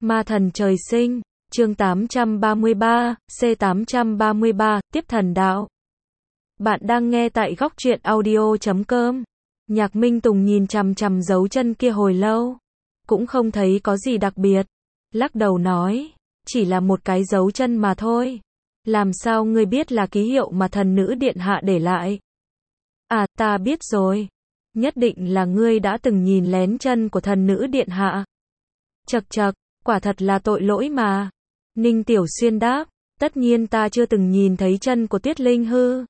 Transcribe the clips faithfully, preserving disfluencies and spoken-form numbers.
Ma thần trời sinh, chương tám trăm ba mươi ba, C tám trăm ba mươi ba, tiếp thần đạo. Bạn đang nghe tại góc truyện audio chấm com. Nhạc Minh Tùng nhìn chằm chằm dấu chân kia hồi lâu, cũng không thấy có gì đặc biệt, lắc đầu nói, chỉ là một cái dấu chân mà thôi. Làm sao ngươi biết là ký hiệu mà thần nữ điện hạ để lại? À, ta biết rồi. Nhất định là ngươi đã từng nhìn lén chân của thần nữ điện hạ. Chậc chậc, quả thật là tội lỗi mà. Ninh Tiểu Xuyên đáp, tất nhiên ta chưa từng nhìn thấy chân của Tuyết Linh hư.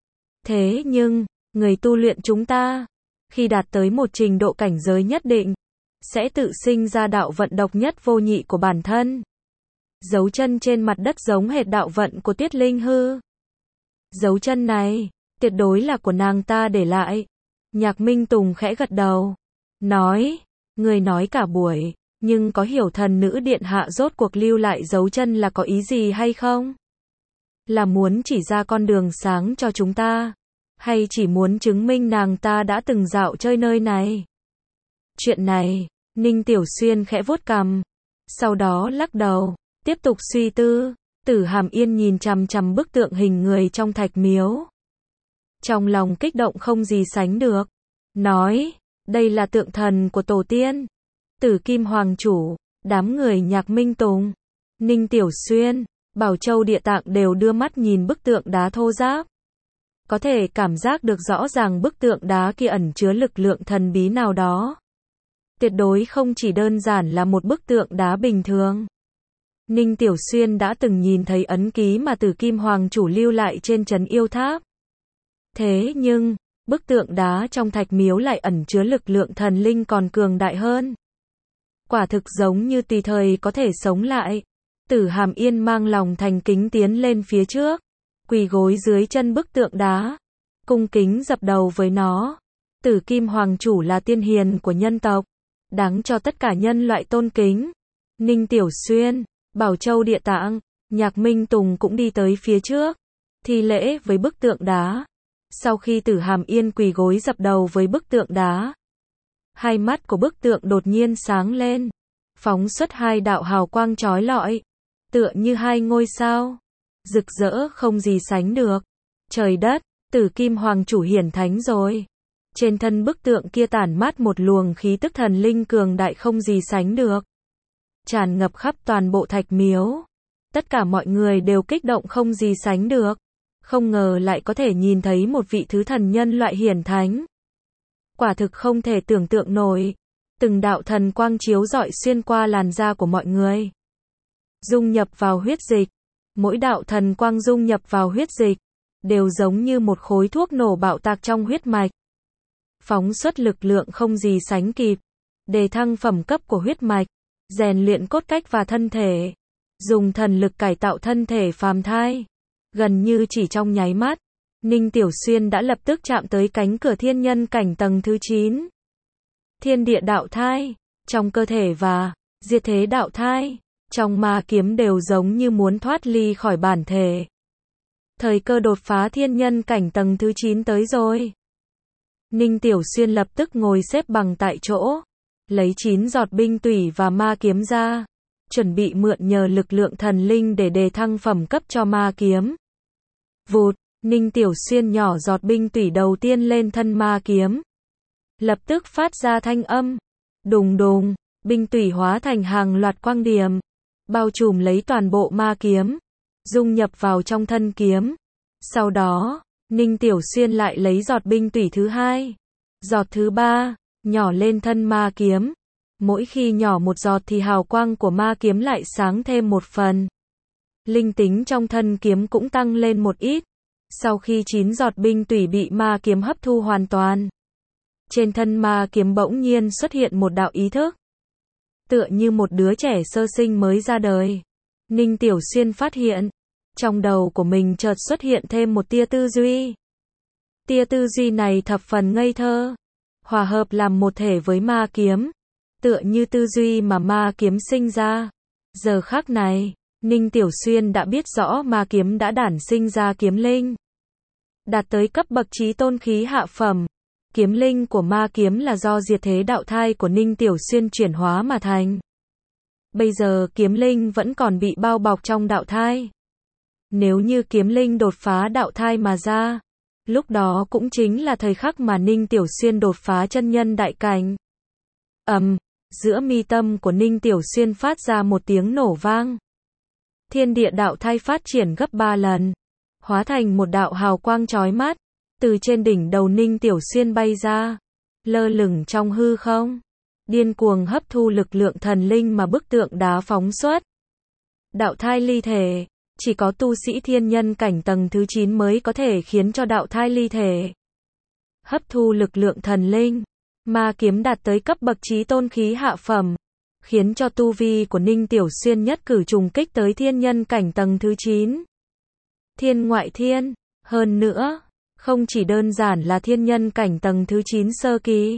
Thế nhưng, người tu luyện chúng ta, khi đạt tới một trình độ cảnh giới nhất định, sẽ tự sinh ra đạo vận độc nhất vô nhị của bản thân. Dấu chân trên mặt đất giống hệt đạo vận của Tuyết Linh hư. Dấu chân này, tuyệt đối là của nàng ta để lại. Nhạc Minh Tùng khẽ gật đầu, nói, người nói cả buổi, nhưng có hiểu thần nữ điện hạ rốt cuộc lưu lại dấu chân là có ý gì hay không? Là muốn chỉ ra con đường sáng cho chúng ta, hay chỉ muốn chứng minh nàng ta đã từng dạo chơi nơi này? Chuyện này, Ninh Tiểu Xuyên khẽ vuốt cằm, sau đó lắc đầu, tiếp tục suy tư. Tử Hàm Yên nhìn chằm chằm bức tượng hình người trong thạch miếu, trong lòng kích động không gì sánh được, nói, đây là tượng thần của tổ tiên, Tử Kim Hoàng Chủ. Đám người Nhạc Minh Tùng, Ninh Tiểu Xuyên, Bảo Châu Địa Tạng đều đưa mắt nhìn bức tượng đá thô ráp. Có thể cảm giác được rõ ràng bức tượng đá kia ẩn chứa lực lượng thần bí nào đó. Tuyệt đối không chỉ đơn giản là một bức tượng đá bình thường. Ninh Tiểu Xuyên đã từng nhìn thấy ấn ký mà Tử Kim Hoàng Chủ lưu lại trên trấn yêu tháp. Thế nhưng, bức tượng đá trong thạch miếu lại ẩn chứa lực lượng thần linh còn cường đại hơn. Quả thực giống như tùy thời có thể sống lại. Tử Hàm Yên mang lòng thành kính tiến lên phía trước, quỳ gối dưới chân bức tượng đá, cung kính dập đầu với nó. Tử Kim Hoàng Chủ là tiên hiền của nhân tộc, đáng cho tất cả nhân loại tôn kính. Ninh Tiểu Xuyên, Bảo Châu Địa Tạng, Nhạc Minh Tùng cũng đi tới phía trước, thi lễ với bức tượng đá. Sau khi Tử Hàm Yên quỳ gối dập đầu với bức tượng đá, hai mắt của bức tượng đột nhiên sáng lên, phóng xuất hai đạo hào quang chói lọi, tựa như hai ngôi sao, rực rỡ không gì sánh được. Trời đất, Tử Kim Hoàng Chủ hiển thánh rồi. Trên thân bức tượng kia tản mát một luồng khí tức thần linh cường đại không gì sánh được, tràn ngập khắp toàn bộ thạch miếu. Tất cả mọi người đều kích động không gì sánh được, không ngờ lại có thể nhìn thấy một vị thứ thần nhân loại hiển thánh. Quả thực không thể tưởng tượng nổi. Từng đạo thần quang chiếu rọi xuyên qua làn da của mọi người, dung nhập vào huyết dịch. Mỗi đạo thần quang dung nhập vào huyết dịch, đều giống như một khối thuốc nổ bạo tạc trong huyết mạch, phóng xuất lực lượng không gì sánh kịp, đề thăng phẩm cấp của huyết mạch, rèn luyện cốt cách và thân thể, dùng thần lực cải tạo thân thể phàm thai. Gần như chỉ trong nháy mắt, Ninh Tiểu Xuyên đã lập tức chạm tới cánh cửa thiên nhân cảnh tầng thứ chín. Thiên địa đạo thai, trong cơ thể và diệt thế đạo thai, trong ma kiếm đều giống như muốn thoát ly khỏi bản thể. Thời cơ đột phá thiên nhân cảnh tầng thứ chín tới rồi. Ninh Tiểu Xuyên lập tức ngồi xếp bằng tại chỗ, lấy chín giọt binh tủy và ma kiếm ra, chuẩn bị mượn nhờ lực lượng thần linh để đề thăng phẩm cấp cho ma kiếm. Vụt, Ninh Tiểu Xuyên nhỏ giọt binh tủy đầu tiên lên thân ma kiếm, lập tức phát ra thanh âm, đùng đùng, binh tủy hóa thành hàng loạt quang điểm, bao trùm lấy toàn bộ ma kiếm, dung nhập vào trong thân kiếm. Sau đó, Ninh Tiểu Xuyên lại lấy giọt binh tủy thứ hai, giọt thứ ba, nhỏ lên thân ma kiếm. Mỗi khi nhỏ một giọt thì hào quang của ma kiếm lại sáng thêm một phần. Linh tính trong thân kiếm cũng tăng lên một ít. Sau khi chín giọt binh tủy bị ma kiếm hấp thu hoàn toàn, trên thân ma kiếm bỗng nhiên xuất hiện một đạo ý thức, tựa như một đứa trẻ sơ sinh mới ra đời. Ninh Tiểu Xuyên phát hiện, trong đầu của mình chợt xuất hiện thêm một tia tư duy. Tia tư duy này thập phần ngây thơ, hòa hợp làm một thể với ma kiếm, tựa như tư duy mà ma kiếm sinh ra. Giờ khắc này, Ninh Tiểu Xuyên đã biết rõ ma kiếm đã đản sinh ra kiếm linh, đạt tới cấp bậc chí tôn khí hạ phẩm. Kiếm linh của ma kiếm là do diệt thế đạo thai của Ninh Tiểu Xuyên chuyển hóa mà thành. Bây giờ kiếm linh vẫn còn bị bao bọc trong đạo thai. Nếu như kiếm linh đột phá đạo thai mà ra, lúc đó cũng chính là thời khắc mà Ninh Tiểu Xuyên đột phá chân nhân đại cảnh. Ầm, giữa mi tâm của Ninh Tiểu Xuyên phát ra một tiếng nổ vang. Thiên địa đạo thai phát triển gấp ba lần, hóa thành một đạo hào quang chói mắt, từ trên đỉnh đầu Ninh Tiểu Xuyên bay ra, lơ lửng trong hư không, điên cuồng hấp thu lực lượng thần linh mà bức tượng đá phóng xuất. Đạo thai ly thể, chỉ có tu sĩ thiên nhân cảnh tầng thứ chín mới có thể khiến cho đạo thai ly thể. Hấp thu lực lượng thần linh, ma kiếm đạt tới cấp bậc chí tôn khí hạ phẩm, khiến cho tu vi của Ninh Tiểu Xuyên nhất cử trùng kích tới thiên nhân cảnh tầng thứ chín. Thiên ngoại thiên, hơn nữa, không chỉ đơn giản là thiên nhân cảnh tầng thứ chín sơ kỳ,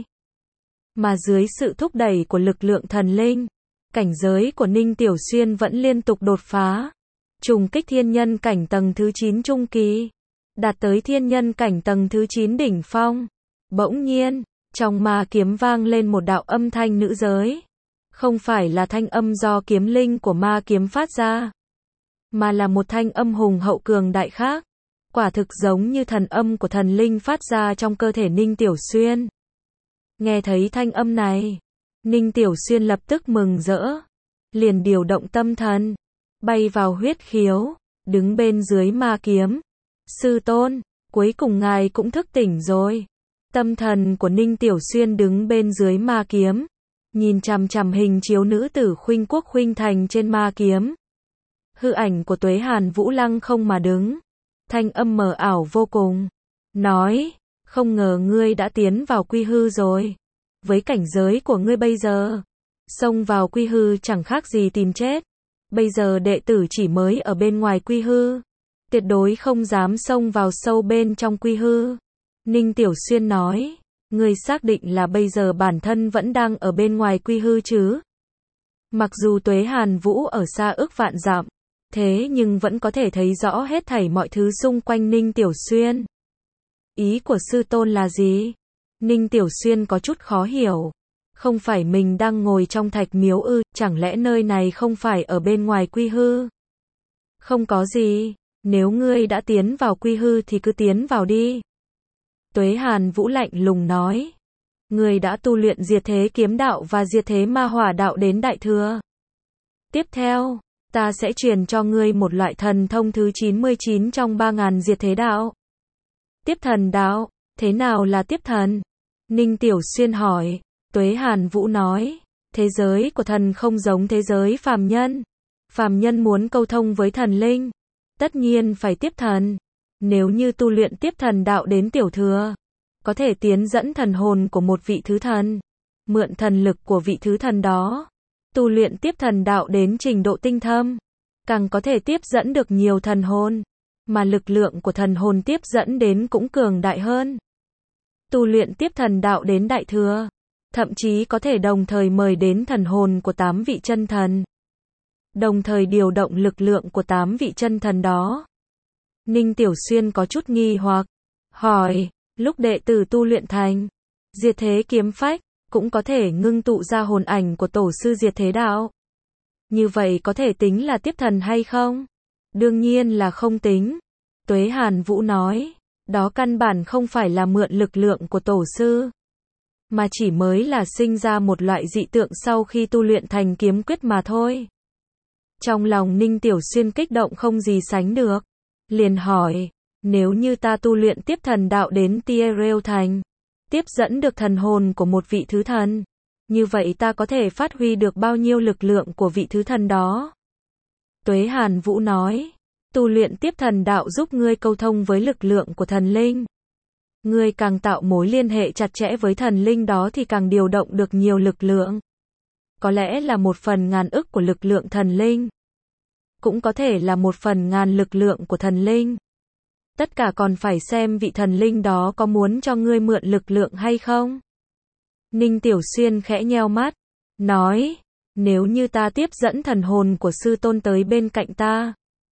mà dưới sự thúc đẩy của lực lượng thần linh, cảnh giới của Ninh Tiểu Xuyên vẫn liên tục đột phá, trùng kích thiên nhân cảnh tầng thứ chín trung kỳ, đạt tới thiên nhân cảnh tầng thứ chín đỉnh phong. Bỗng nhiên, trong ma kiếm vang lên một đạo âm thanh nữ giới. Không phải là thanh âm do kiếm linh của ma kiếm phát ra, mà là một thanh âm hùng hậu cường đại khác. Quả thực giống như thần âm của thần linh phát ra trong cơ thể Ninh Tiểu Xuyên. Nghe thấy thanh âm này, Ninh Tiểu Xuyên lập tức mừng rỡ, liền điều động tâm thần, bay vào huyết khiếu, đứng bên dưới ma kiếm. Sư tôn, cuối cùng ngài cũng thức tỉnh rồi. Tâm thần của Ninh Tiểu Xuyên đứng bên dưới ma kiếm, nhìn chằm chằm hình chiếu nữ tử Khuynh Quốc Khuynh Thành trên ma kiếm. Hư ảnh của Tuế Hàn Vũ lăng không mà đứng, thanh âm mờ ảo vô cùng, nói, không ngờ ngươi đã tiến vào quy hư rồi. Với cảnh giới của ngươi bây giờ, xông vào quy hư chẳng khác gì tìm chết. Bây giờ đệ tử chỉ mới ở bên ngoài quy hư, tuyệt đối không dám xông vào sâu bên trong quy hư. Ninh Tiểu Xuyên nói, ngươi xác định là bây giờ bản thân vẫn đang ở bên ngoài quy hư chứ? Mặc dù Tuế Hàn Vũ ở xa ước vạn dặm, thế nhưng vẫn có thể thấy rõ hết thảy mọi thứ xung quanh Ninh Tiểu Xuyên. Ý của sư tôn là gì? Ninh Tiểu Xuyên có chút khó hiểu. Không phải mình đang ngồi trong thạch miếu ư, chẳng lẽ nơi này không phải ở bên ngoài quy hư? Không có gì, nếu ngươi đã tiến vào quy hư thì cứ tiến vào đi. Tuế Hàn Vũ lạnh lùng nói, ngươi đã tu luyện diệt thế kiếm đạo và diệt thế ma hỏa đạo đến đại thừa. Tiếp theo, ta sẽ truyền cho ngươi một loại thần thông thứ chín mươi chín trong ba ngàn diệt thế đạo. Tiếp thần đạo, thế nào là tiếp thần? Ninh Tiểu Xuyên hỏi. Tuế Hàn Vũ nói, thế giới của thần không giống thế giới phàm nhân. Phàm nhân muốn câu thông với thần linh, tất nhiên phải tiếp thần. Nếu như tu luyện tiếp thần đạo đến tiểu thừa, có thể tiến dẫn thần hồn của một vị thứ thần, mượn thần lực của vị thứ thần đó, tu luyện tiếp thần đạo đến trình độ tinh thâm, càng có thể tiếp dẫn được nhiều thần hồn, mà lực lượng của thần hồn tiếp dẫn đến cũng cường đại hơn. Tu luyện tiếp thần đạo đến đại thừa, thậm chí có thể đồng thời mời đến thần hồn của tám vị chân thần, đồng thời điều động lực lượng của tám vị chân thần đó. Ninh Tiểu Xuyên có chút nghi hoặc, hỏi, lúc đệ tử tu luyện thành diệt thế kiếm phách, cũng có thể ngưng tụ ra hồn ảnh của tổ sư diệt thế đạo. Như vậy có thể tính là tiếp thần hay không? Đương nhiên là không tính. Tuế Hàn Vũ nói, đó căn bản không phải là mượn lực lượng của tổ sư, mà chỉ mới là sinh ra một loại dị tượng sau khi tu luyện thành kiếm quyết mà thôi. Trong lòng Ninh Tiểu Xuyên kích động không gì sánh được, liền hỏi, nếu như ta tu luyện tiếp thần đạo đến Tierreo thành, tiếp dẫn được thần hồn của một vị thứ thần, như vậy ta có thể phát huy được bao nhiêu lực lượng của vị thứ thần đó? Tuế Hàn Vũ nói, tu luyện tiếp thần đạo giúp ngươi câu thông với lực lượng của thần linh. Ngươi càng tạo mối liên hệ chặt chẽ với thần linh đó thì càng điều động được nhiều lực lượng. Có lẽ là một phần ngàn ức của lực lượng thần linh, cũng có thể là một phần ngàn lực lượng của thần linh. Tất cả còn phải xem vị thần linh đó có muốn cho ngươi mượn lực lượng hay không. Ninh Tiểu Xuyên khẽ nheo mắt, nói, nếu như ta tiếp dẫn thần hồn của sư tôn tới bên cạnh ta,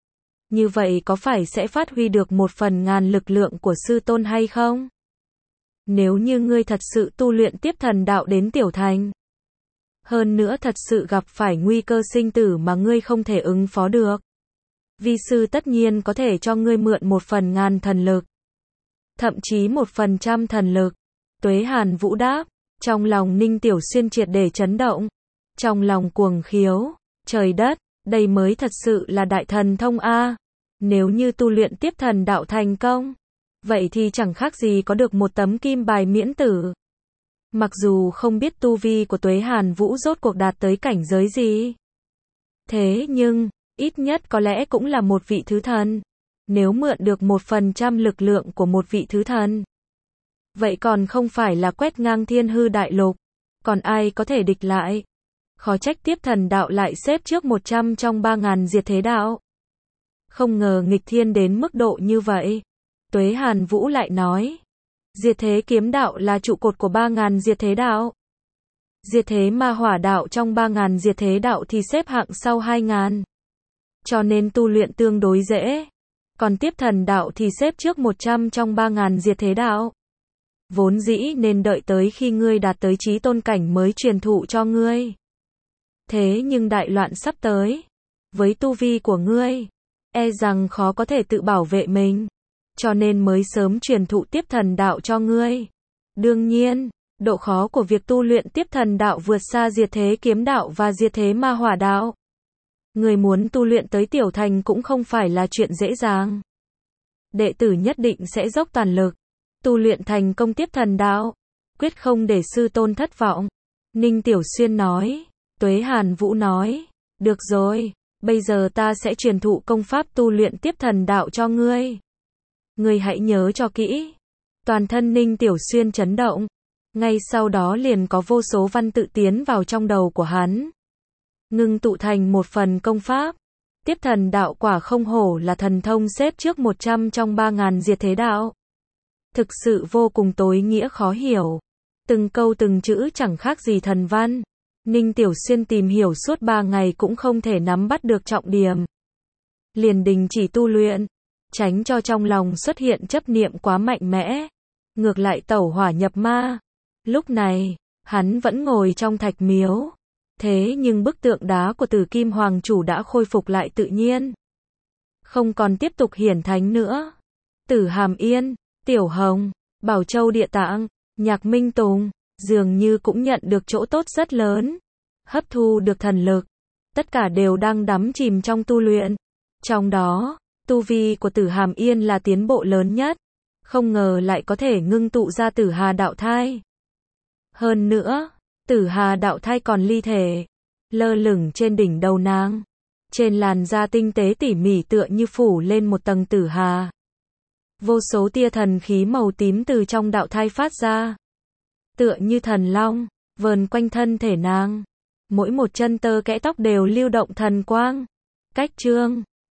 như vậy có phải sẽ phát huy được một phần ngàn lực lượng của sư tôn hay không? Nếu như ngươi thật sự tu luyện tiếp thần đạo đến tiểu thành, Hơn nữa thật sự gặp phải nguy cơ sinh tử mà ngươi không thể ứng phó được. Vi sư tất nhiên có thể cho ngươi mượn một phần ngàn thần lực. Thậm chí một phần trăm thần lực. Tuế Hàn Vũ đáp. Trong lòng Ninh Tiểu Xuyên triệt để chấn động. Trong lòng cuồng khiếu. Trời đất, đây mới thật sự là đại thần thông A. Nếu như tu luyện tiếp thần đạo thành công, vậy thì chẳng khác gì có được một tấm kim bài miễn tử. Mặc dù không biết tu vi của Tuế Hàn Vũ rốt cuộc đạt tới cảnh giới gì. Thế nhưng, ít nhất có lẽ cũng là một vị thứ thần. Nếu mượn được một phần trăm lực lượng của một vị thứ thần, vậy còn không phải là quét ngang thiên hư đại lục. Còn ai có thể địch lại? Khó trách tiếp thần đạo lại xếp trước một trăm trong ba ngàn diệt thế đạo. Không ngờ nghịch thiên đến mức độ như vậy. Tuế Hàn Vũ lại nói. Diệt thế kiếm đạo là trụ cột của ba ngàn diệt thế đạo. Diệt thế ma hỏa đạo trong ba ngàn diệt thế đạo thì xếp hạng sau hai ngàn. Cho nên tu luyện tương đối dễ. Còn tiếp thần đạo thì xếp trước một trăm trong ba ngàn diệt thế đạo. Vốn dĩ nên đợi tới khi ngươi đạt tới chí tôn cảnh mới truyền thụ cho ngươi. Thế nhưng đại loạn sắp tới. Với tu vi của ngươi, e rằng khó có thể tự bảo vệ mình. Cho nên mới sớm truyền thụ tiếp thần đạo cho ngươi. Đương nhiên, độ khó của việc tu luyện tiếp thần đạo vượt xa diệt thế kiếm đạo và diệt thế ma hỏa đạo. Người muốn tu luyện tới tiểu thành cũng không phải là chuyện dễ dàng. Đệ tử nhất định sẽ dốc toàn lực, tu luyện thành công tiếp thần đạo, quyết không để sư tôn thất vọng. Ninh Tiểu Xuyên nói. Tuế Hàn Vũ nói. Được rồi, bây giờ ta sẽ truyền thụ công pháp tu luyện tiếp thần đạo cho ngươi. Ngươi hãy nhớ cho kỹ. Toàn thân Ninh Tiểu Xuyên chấn động. Ngay sau đó liền có vô số văn tự tiến vào trong đầu của hắn. Ngưng tụ thành một phần công pháp. Tiếp thần đạo quả không hổ là thần thông xếp trước một trăm trong ba ngàn diệt thế đạo. Thực sự vô cùng tối nghĩa khó hiểu. Từng câu từng chữ chẳng khác gì thần văn. Ninh Tiểu Xuyên tìm hiểu suốt ba ngày cũng không thể nắm bắt được trọng điểm. Liền đình chỉ tu luyện, tránh cho trong lòng xuất hiện chấp niệm quá mạnh mẽ. Ngược lại tẩu hỏa nhập ma. Lúc này, hắn vẫn ngồi trong thạch miếu. Thế nhưng bức tượng đá của Tử Kim Hoàng Chủ đã khôi phục lại tự nhiên. Không còn tiếp tục hiển thánh nữa. Tử Hàm Yên, Tiểu Hồng, Bảo Châu Địa Tạng, Nhạc Minh Tùng, dường như cũng nhận được chỗ tốt rất lớn. Hấp thu được thần lực. Tất cả đều đang đắm chìm trong tu luyện. Trong đó, tu vi của Tử Hàm Yên là tiến bộ lớn nhất. Không ngờ lại có thể ngưng tụ ra Tử Hà đạo thai. Hơn nữa, Tử Hà đạo thai còn ly thể, lơ lửng trên đỉnh đầu nàng. Trên làn da tinh tế tỉ mỉ tựa như phủ lên một tầng tử hà. Vô số tia thần khí màu tím từ trong đạo thai phát ra. Tựa như thần long, vờn quanh thân thể nàng. Mỗi một chân tơ kẽ tóc đều lưu động thần quang. Cách chương